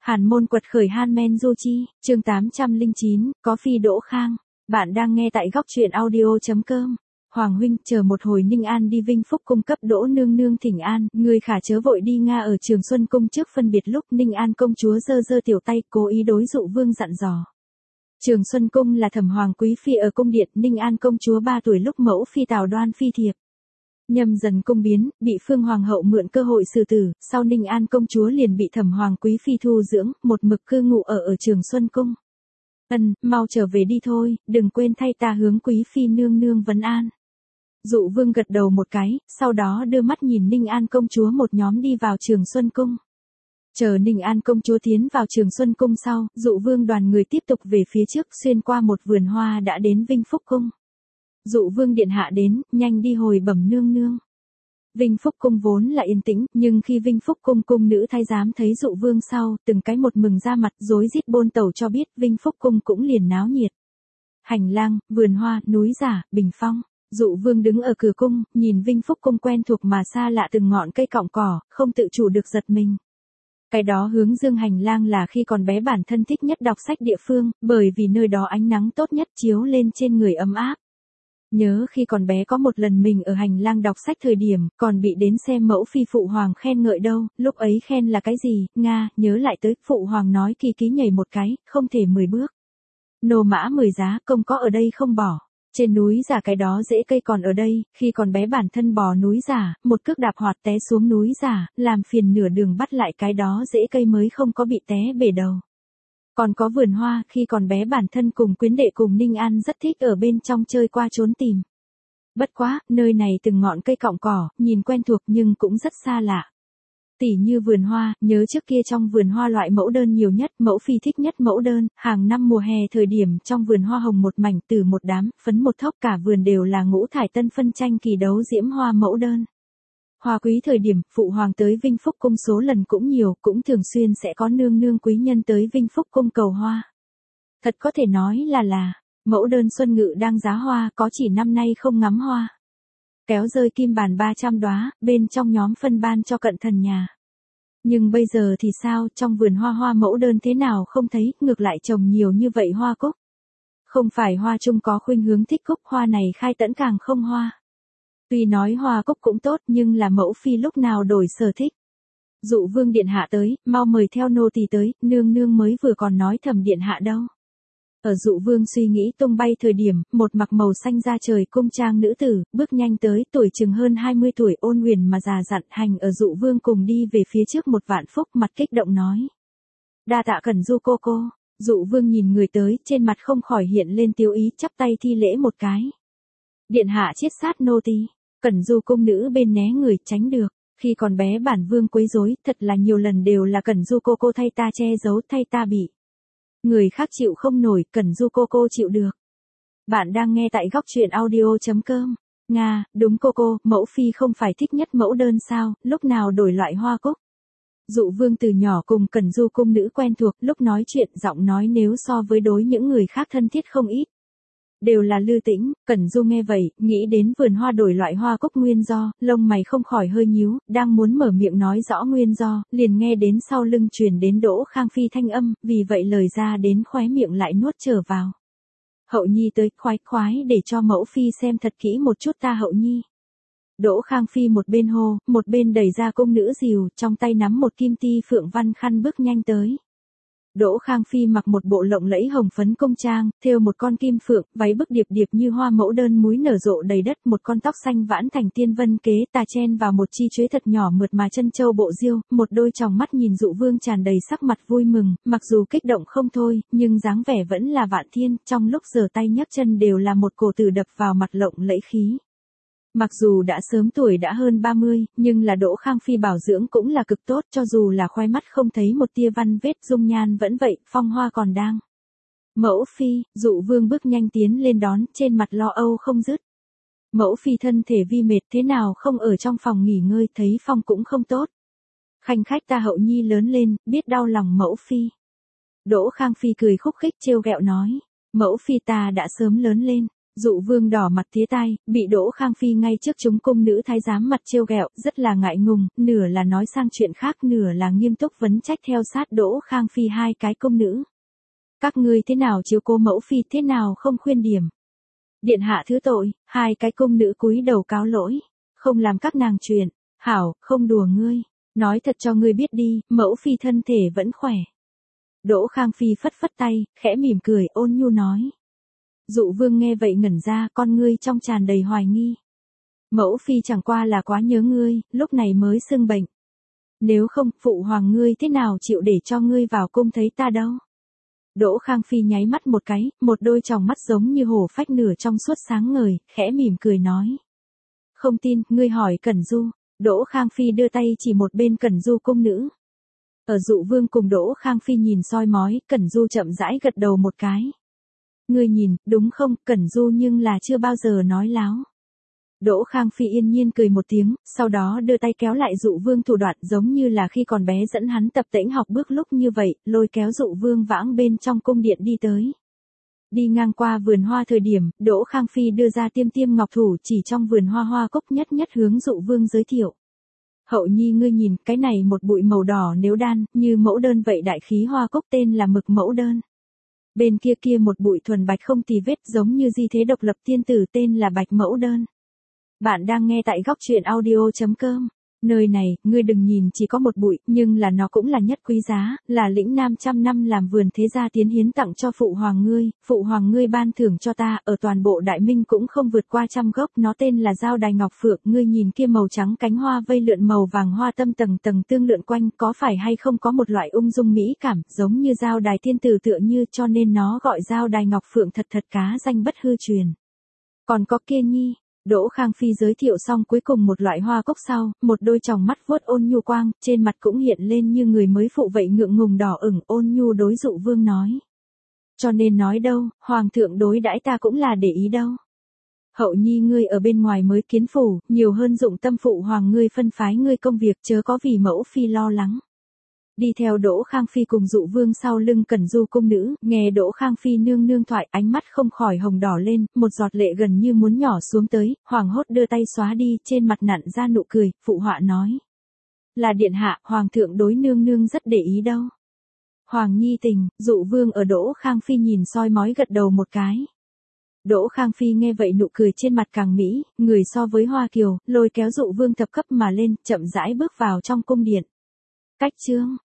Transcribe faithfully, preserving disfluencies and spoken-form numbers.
Hàn môn quật khởi Hanmen Du Chi, chương tám trăm lẻ chín, có phi Đỗ Khang. Bạn đang nghe tại góc truyện audio.com. Hoàng huynh, chờ một hồi Ninh An đi Vinh Phúc cung cấp Đỗ nương nương thỉnh an, người khả chớ vội đi Nga. Ở Trường Xuân cung trước phân biệt lúc Ninh An công chúa giơ giơ tiểu tay, cố ý đối Dụ Vương dặn dò. Trường Xuân cung là Thẩm Hoàng quý phi ở cung điện, Ninh An công chúa ba tuổi lúc mẫu phi Tào Đoan phi thiệp. Nhâm dần cung biến, bị Phương Hoàng hậu mượn cơ hội xử tử, sau Ninh An công chúa liền bị Thẩm Hoàng quý phi thu dưỡng, một mực cư ngụ ở ở Trường Xuân cung. Ân, mau trở về đi thôi, đừng quên thay ta hướng quý phi nương nương vấn an. Dụ Vương gật đầu một cái, sau đó đưa mắt nhìn Ninh An công chúa một nhóm đi vào Trường Xuân cung. Chờ Ninh An công chúa tiến vào Trường Xuân cung sau, Dụ Vương đoàn người tiếp tục về phía trước, xuyên qua một vườn hoa đã đến Vinh Phúc cung. Dụ Vương điện hạ đến, nhanh đi hồi bẩm nương nương. Vinh Phúc cung vốn là yên tĩnh, nhưng khi Vinh Phúc cung cung nữ thái giám thấy Dụ Vương sau, từng cái một mừng ra mặt, rối rít bôn tẩu cho biết Vinh Phúc cung cũng liền náo nhiệt. Hành lang, vườn hoa, núi giả, bình phong. Dụ Vương đứng ở cửa cung, nhìn Vinh Phúc cung quen thuộc mà xa lạ từng ngọn cây cọng cỏ, không tự chủ được giật mình. Cái đó hướng dương hành lang là khi còn bé bản thân thích nhất đọc sách địa phương, bởi vì nơi đó ánh nắng tốt nhất chiếu lên trên người ấm áp. Nhớ khi còn bé có một lần mình ở hành lang đọc sách thời điểm, còn bị đến xem mẫu phi phụ hoàng khen ngợi đâu, lúc ấy khen là cái gì, Nga, nhớ lại tới, phụ hoàng nói kỳ ký nhảy một cái, không thể mười bước. Nô mã mười giá, công có ở đây không bỏ. Trên núi giả cái đó rễ cây còn ở đây, khi còn bé bản thân bò núi giả, một cước đạp hoạt té xuống núi giả, làm phiền nửa đường bắt lại cái đó rễ cây mới không có bị té bể đầu. Còn có vườn hoa, khi còn bé bản thân cùng quyến đệ cùng Ninh An rất thích ở bên trong chơi qua trốn tìm. Bất quá, nơi này từng ngọn cây cọng cỏ, nhìn quen thuộc nhưng cũng rất xa lạ. Tỉ như vườn hoa, nhớ trước kia trong vườn hoa loại mẫu đơn nhiều nhất, mẫu phi thích nhất mẫu đơn, hàng năm mùa hè thời điểm trong vườn hoa hồng một mảnh từ một đám, phấn một thốc cả vườn đều là ngũ thải tân phân tranh kỳ đấu diễm hoa mẫu đơn. Hoa quý thời điểm, phụ hoàng tới Vinh Phúc cung số lần cũng nhiều, cũng thường xuyên sẽ có nương nương quý nhân tới Vinh Phúc cung cầu hoa. Thật có thể nói là là, mẫu đơn xuân ngự đang giá hoa, có chỉ năm nay không ngắm hoa. Kéo rơi kim bàn ba trăm đóa, bên trong nhóm phân ban cho cận thần nhà. Nhưng bây giờ thì sao, trong vườn hoa hoa mẫu đơn thế nào không thấy, ngược lại trồng nhiều như vậy hoa cúc. Không phải hoa chung có khuynh hướng thích cúc, hoa này khai tẫn càng không hoa. Tuy nói hoa cúc cũng tốt nhưng là mẫu phi lúc nào đổi sở thích. Dụ Vương điện hạ tới, mau mời theo nô tỳ tới, nương nương mới vừa còn nói Thẩm điện hạ đâu. Ở Dụ Vương suy nghĩ tung bay thời điểm, một mặc màu xanh da trời cung trang nữ tử, bước nhanh tới, tuổi chừng hơn hai mươi tuổi, ôn huyền mà già dặn, hành ở Dụ Vương cùng đi về phía trước một vạn phúc, mặt kích động nói. Đa tạ Cẩn Du cô cô. Dụ Vương nhìn người tới, trên mặt không khỏi hiện lên tiêu ý, chắp tay thi lễ một cái. Điện hạ chiết sát nô tỳ. Cẩn Du cung nữ bên né người, tránh được. Khi còn bé bản vương quấy rối, thật là nhiều lần đều là Cẩn Du cô cô thay ta che giấu, thay ta bị. Người khác chịu không nổi, Cẩn Du cô cô chịu được. Bạn đang nghe tại góc truyện audio.com. Nga, đúng cô cô, mẫu phi không phải thích nhất mẫu đơn sao, lúc nào đổi loại hoa cúc. Dụ Vương từ nhỏ cùng Cẩn Du cung nữ quen thuộc, lúc nói chuyện giọng nói nếu so với đối những người khác thân thiết không ít. Đều là Lư Tĩnh. Cẩn Du nghe vậy, nghĩ đến vườn hoa đổi loại hoa cúc nguyên do, lông mày không khỏi hơi nhíu, đang muốn mở miệng nói rõ nguyên do, liền nghe đến sau lưng truyền đến Đỗ Khang Phi thanh âm, vì vậy lời ra đến khóe miệng lại nuốt trở vào. Hậu nhi tới, khoái khoái để cho mẫu phi xem thật kỹ một chút ta hậu nhi. Đỗ Khang Phi một bên hô, một bên đẩy ra cung nữ dìu, trong tay nắm một kim ti phượng văn khăn bước nhanh tới. Đỗ Khang Phi mặc một bộ lộng lẫy hồng phấn công trang, thêu một con kim phượng, váy bức điệp điệp như hoa mẫu đơn múi nở rộ đầy đất, một con tóc xanh vãn thành tiên vân kế, tà chen vào một chi chuế thật nhỏ mượt mà chân châu bộ diêu, một đôi tròng mắt nhìn Dụ Vương tràn đầy sắc mặt vui mừng, mặc dù kích động không thôi, nhưng dáng vẻ vẫn là vạn thiên, trong lúc giở tay nhấc chân đều là một cổ tử đập vào mặt lộng lẫy khí. Mặc dù đã sớm tuổi đã hơn ba mươi, nhưng là Đỗ Khang Phi bảo dưỡng cũng là cực tốt, cho dù là khoai mắt không thấy một tia văn vết, dung nhan vẫn vậy, phong hoa còn đang. Mẫu phi, Dụ Vương bước nhanh tiến lên đón, trên mặt lo âu không dứt. Mẫu phi thân thể vi mệt thế nào không ở trong phòng nghỉ ngơi, thấy phong cũng không tốt. Khanh khách ta hậu nhi lớn lên, biết đau lòng mẫu phi. Đỗ Khang Phi cười khúc khích trêu ghẹo nói, mẫu phi ta đã sớm lớn lên. Dụ vương đỏ mặt tía tai, bị Đỗ Khang Phi ngay trước chúng cung nữ thái giám mặt trêu ghẹo, rất là ngại ngùng, nửa là nói sang chuyện khác, nửa là nghiêm túc vấn trách theo sát Đỗ Khang Phi hai cái cung nữ. Các ngươi thế nào chiếu cố mẫu phi, thế nào không khuyên điểm. Điện hạ thứ tội, hai cái cung nữ cúi đầu cáo lỗi, không làm các nàng chuyện, hảo, không đùa ngươi, nói thật cho ngươi biết đi, mẫu phi thân thể vẫn khỏe. Đỗ Khang Phi phất phất tay, khẽ mỉm cười, ôn nhu nói. Dụ vương nghe vậy ngẩn ra, con ngươi trong tràn đầy hoài nghi. Mẫu phi chẳng qua là quá nhớ ngươi, lúc này mới xưng bệnh. Nếu không, phụ hoàng ngươi thế nào chịu để cho ngươi vào cung thấy ta đâu. Đỗ Khang Phi nháy mắt một cái, một đôi tròng mắt giống như hổ phách nửa trong suốt sáng ngời, khẽ mỉm cười nói. Không tin, ngươi hỏi Cẩn Du. Đỗ Khang Phi đưa tay chỉ một bên Cẩn Du cung nữ. Ở Dụ vương cùng Đỗ Khang Phi nhìn soi mói, Cẩn Du chậm rãi gật đầu một cái. Ngươi nhìn, đúng không, Cẩn Du nhưng là chưa bao giờ nói láo. Đỗ Khang Phi yên nhiên cười một tiếng, sau đó đưa tay kéo lại Dụ vương thủ đoạn giống như là khi còn bé dẫn hắn tập tễnh học bước lúc như vậy, lôi kéo Dụ vương vãng bên trong cung điện đi tới. Đi ngang qua vườn hoa thời điểm, Đỗ Khang Phi đưa ra tiêm tiêm ngọc thủ chỉ trong vườn hoa hoa cúc nhất nhất hướng Dụ vương giới thiệu. Hậu nhi ngươi nhìn, cái này một bụi màu đỏ nếu đan, như mẫu đơn vậy đại khí hoa cúc tên là mực mẫu đơn. Bên kia kia một bụi thuần bạch không tì vết giống như di thế độc lập tiên tử tên là bạch mẫu đơn. Bạn đang nghe tại góc truyện audio chấm com. Nơi này, ngươi đừng nhìn chỉ có một bụi, nhưng là nó cũng là nhất quý giá, là lĩnh nam trăm năm làm vườn thế gia tiến hiến tặng cho phụ hoàng ngươi, phụ hoàng ngươi ban thưởng cho ta, ở toàn bộ đại minh cũng không vượt qua trăm gốc, nó tên là Dao Đài Ngọc Phượng, ngươi nhìn kia màu trắng cánh hoa vây lượn màu vàng hoa tâm tầng tầng tương lượn quanh, có phải hay không có một loại ung dung mỹ cảm, giống như Dao Đài thiên tử tựa như, cho nên nó gọi Dao Đài Ngọc Phượng, thật thật cá danh bất hư truyền. Còn có kia nhi. Đỗ Khang Phi giới thiệu xong cuối cùng một loại hoa cúc sau, một đôi tròng mắt vuốt ôn nhu quang, trên mặt cũng hiện lên như người mới phụ vậy ngượng ngùng đỏ ửng, ôn nhu đối Dụ vương nói. Cho nên nói đâu, hoàng thượng đối đãi ta cũng là để ý đâu. Hậu nhi ngươi ở bên ngoài mới kiến phủ, nhiều hơn dụng tâm phụ hoàng ngươi phân phái ngươi công việc, chớ có vì mẫu phi lo lắng. Đi theo Đỗ Khang Phi cùng Dụ vương sau lưng Cẩn Du cung nữ, nghe Đỗ Khang Phi nương nương thoại, ánh mắt không khỏi hồng đỏ lên, một giọt lệ gần như muốn nhỏ xuống tới, hoàng hốt đưa tay xóa đi, trên mặt nặn ra nụ cười, phụ họa nói. Là điện hạ, hoàng thượng đối nương nương rất để ý đâu. Hoàng nhi tình, Dụ vương ở Đỗ Khang Phi nhìn soi mói gật đầu một cái. Đỗ Khang Phi nghe vậy nụ cười trên mặt càng mỹ, người so với Hoa Kiều, lôi kéo Dụ vương thập cấp mà lên, chậm rãi bước vào trong cung điện. Cách chương